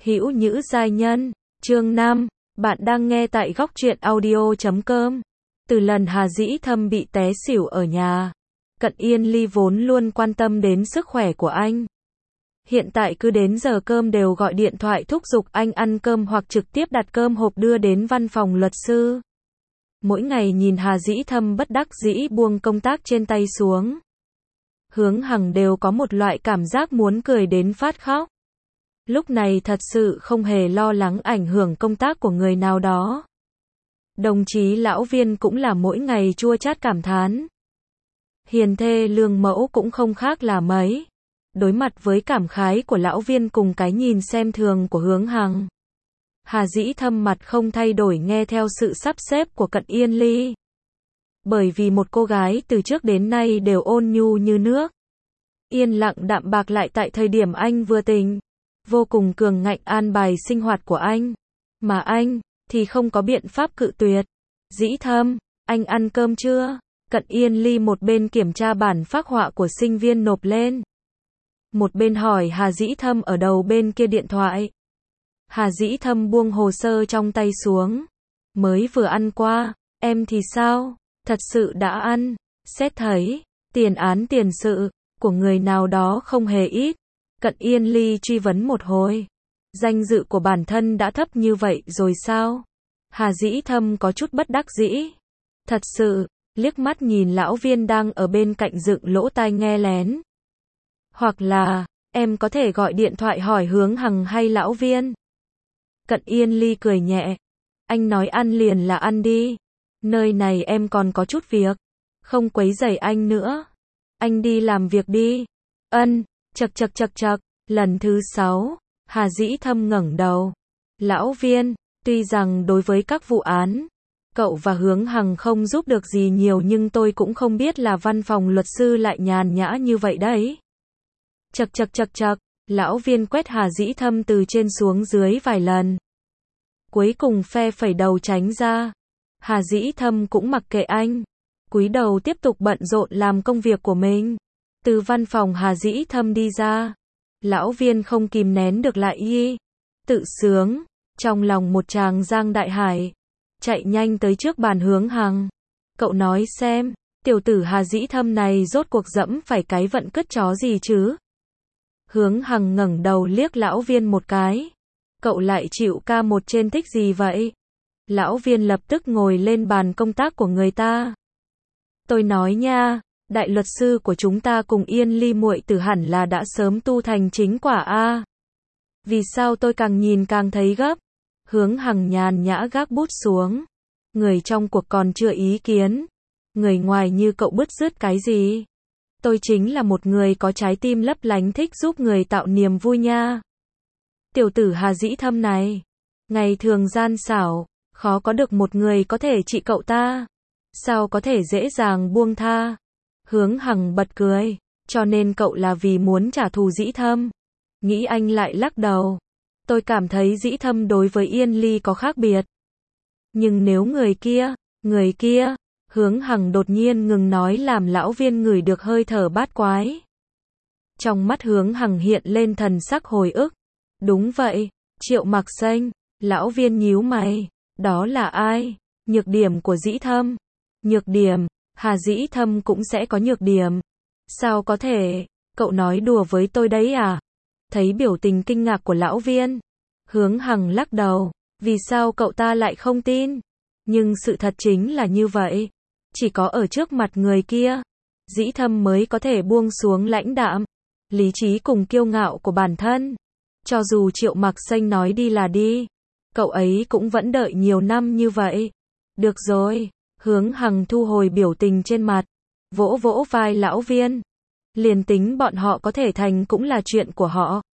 Hữu Nhữ giai nhân, chương 5, bạn đang nghe tại góc truyện audio.com. Từ lần Hà Dĩ Thâm bị té xỉu ở nhà, Cận Yên Ly vốn luôn quan tâm đến sức khỏe của anh. Hiện tại cứ đến giờ cơm đều gọi điện thoại thúc giục anh ăn cơm hoặc trực tiếp đặt cơm hộp đưa đến văn phòng luật sư. Mỗi ngày nhìn Hà Dĩ Thâm bất đắc dĩ buông công tác trên tay xuống, Hướng Hằng đều có một loại cảm giác muốn cười đến phát khóc. Lúc này thật sự không hề lo lắng ảnh hưởng công tác của người nào đó. Đồng chí lão Viên cũng là mỗi ngày chua chát cảm thán. Hiền thê lương mẫu cũng không khác là mấy. Đối mặt với cảm khái của lão Viên cùng cái nhìn xem thường của Hướng Hằng, Hà Dĩ Thâm mặt không thay đổi nghe theo sự sắp xếp của Cận Yên Ly. Bởi vì một cô gái từ trước đến nay đều ôn nhu như nước, yên lặng đạm bạc, lại tại thời điểm anh vừa tỉnh, vô cùng cường ngạnh an bài sinh hoạt của anh. Mà anh thì không có biện pháp cự tuyệt. Dĩ Thâm, anh ăn cơm chưa? Cận Yên Ly một bên kiểm tra bản phác họa của sinh viên nộp lên, một bên hỏi Hà Dĩ Thâm ở đầu bên kia điện thoại. Hà Dĩ Thâm buông hồ sơ trong tay xuống. Mới vừa ăn qua, em thì sao? Thật sự đã ăn. Xét thấy tiền án tiền sự của người nào đó không hề ít, Cận Yên Ly truy vấn một hồi. Danh dự của bản thân đã thấp như vậy rồi sao? Hà Dĩ Thâm có chút bất đắc dĩ. Thật sự, liếc mắt nhìn lão Viên đang ở bên cạnh dựng lỗ tai nghe lén. Hoặc là, em có thể gọi điện thoại hỏi Hướng Hằng hay lão Viên. Cận Yên Ly cười nhẹ. Anh nói ăn liền là ăn đi. Nơi này em còn có chút việc. Không quấy rầy anh nữa. Anh đi làm việc đi. Ân, chậc chậc chậc chậc. Lần thứ 6, Hà Dĩ Thâm ngẩng đầu. Lão Viên, tuy rằng đối với các vụ án, cậu và Hướng Hằng không giúp được gì nhiều, nhưng tôi cũng không biết là văn phòng luật sư lại nhàn nhã như vậy đấy. Chậc chậc chậc chậc. Lão Viên quét Hà Dĩ Thâm từ trên xuống dưới vài lần, cuối cùng phe phẩy đầu tránh ra. Hà Dĩ Thâm cũng mặc kệ anh, cúi đầu tiếp tục bận rộn làm công việc của mình. Từ văn phòng Hà Dĩ Thâm đi ra, lão Viên không kìm nén được lại tự sướng, trong lòng một tràng giang đại hải, chạy nhanh tới trước bàn Hướng Hằng. Cậu nói xem, tiểu tử Hà Dĩ Thâm này rốt cuộc dẫm phải cái vận cứt chó gì chứ? Hướng Hằng ngẩng đầu liếc lão Viên một cái. Cậu lại chịu ca một trên thích gì vậy? Lão Viên lập tức ngồi lên bàn công tác của người ta. Tôi nói nha, đại luật sư của chúng ta cùng Yên Ly muội tử hẳn là đã sớm tu thành chính quả a. Vì sao tôi càng nhìn càng thấy gấp? Hướng Hằng nhàn nhã gác bút xuống. Người trong cuộc còn chưa ý kiến, người ngoài như cậu bứt rứt cái gì? Tôi chính là một người có trái tim lấp lánh, thích giúp người tạo niềm vui nha. Tiểu tử Hà Dĩ Thâm này, ngày thường gian xảo, khó có được một người có thể trị cậu ta. Sao có thể dễ dàng buông tha? Hướng Hằng bật cười. Cho nên cậu là vì muốn trả thù Dĩ Thâm? Nghĩ anh lại lắc đầu. Tôi cảm thấy Dĩ Thâm đối với Yên Ly có khác biệt. Nhưng nếu người kia, Hướng Hằng đột nhiên ngừng nói làm lão Viên ngửi được hơi thở bát quái. Trong mắt Hướng Hằng hiện lên thần sắc hồi ức. Đúng vậy, Triệu Mặc Xanh. Lão Viên nhíu mày. Đó là ai? Nhược điểm của Dĩ Thâm. Nhược điểm? Hà Dĩ Thâm cũng sẽ có nhược điểm. Sao có thể? Cậu nói đùa với tôi đấy à? Thấy biểu tình kinh ngạc của lão Viên, Hướng Hằng lắc đầu. Vì sao cậu ta lại không tin? Nhưng sự thật chính là như vậy. Chỉ có ở trước mặt người kia, Dĩ Thâm mới có thể buông xuống lãnh đạm, lý trí cùng kiêu ngạo của bản thân. Cho dù Triệu Mặc Xanh nói đi là đi, cậu ấy cũng vẫn đợi nhiều năm như vậy. Được rồi, Hướng Hằng thu hồi biểu tình trên mặt, vỗ vỗ vai lão Viên. Liền tính bọn họ có thể thành cũng là chuyện của họ.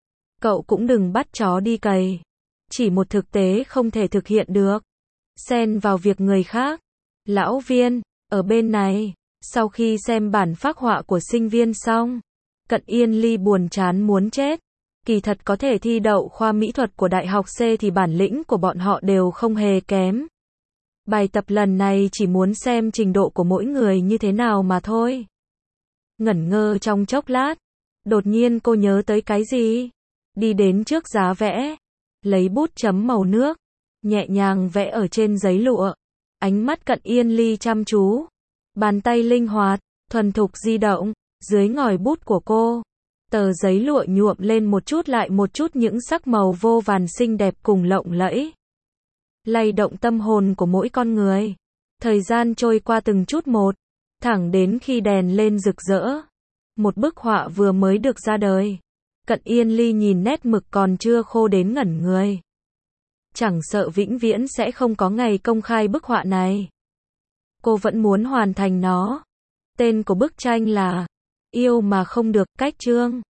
Cậu cũng đừng bắt chó đi cày. Chỉ một thực tế không thể thực hiện được, xen vào việc người khác. Lão Viên, ở bên này, sau khi xem bản phác họa của sinh viên xong, Cận Yên Ly buồn chán muốn chết. Kỳ thật có thể thi đậu khoa mỹ thuật của đại học C thì bản lĩnh của bọn họ đều không hề kém. Bài tập lần này chỉ muốn xem trình độ của mỗi người như thế nào mà thôi. Ngẩn ngơ trong chốc lát, đột nhiên cô nhớ tới cái gì. đi đến trước giá vẽ, lấy bút chấm màu nước, nhẹ nhàng vẽ ở trên giấy lụa. Ánh mắt Cận Yên Ly chăm chú, bàn tay linh hoạt, thuần thục di động, dưới ngòi bút của cô. Tờ giấy lụa nhuộm lên một chút lại một chút những sắc màu vô vàn xinh đẹp cùng lộng lẫy, lay động tâm hồn của mỗi con người. Thời gian trôi qua từng chút một, thẳng đến khi đèn lên rực rỡ. Một bức họa vừa mới được ra đời. Cận Yên Ly nhìn nét mực còn chưa khô đến ngẩn người. Chẳng sợ vĩnh viễn sẽ không có ngày công khai bức họa này. Cô vẫn muốn hoàn thành nó. Tên của bức tranh là Yêu mà không được, cách Trương.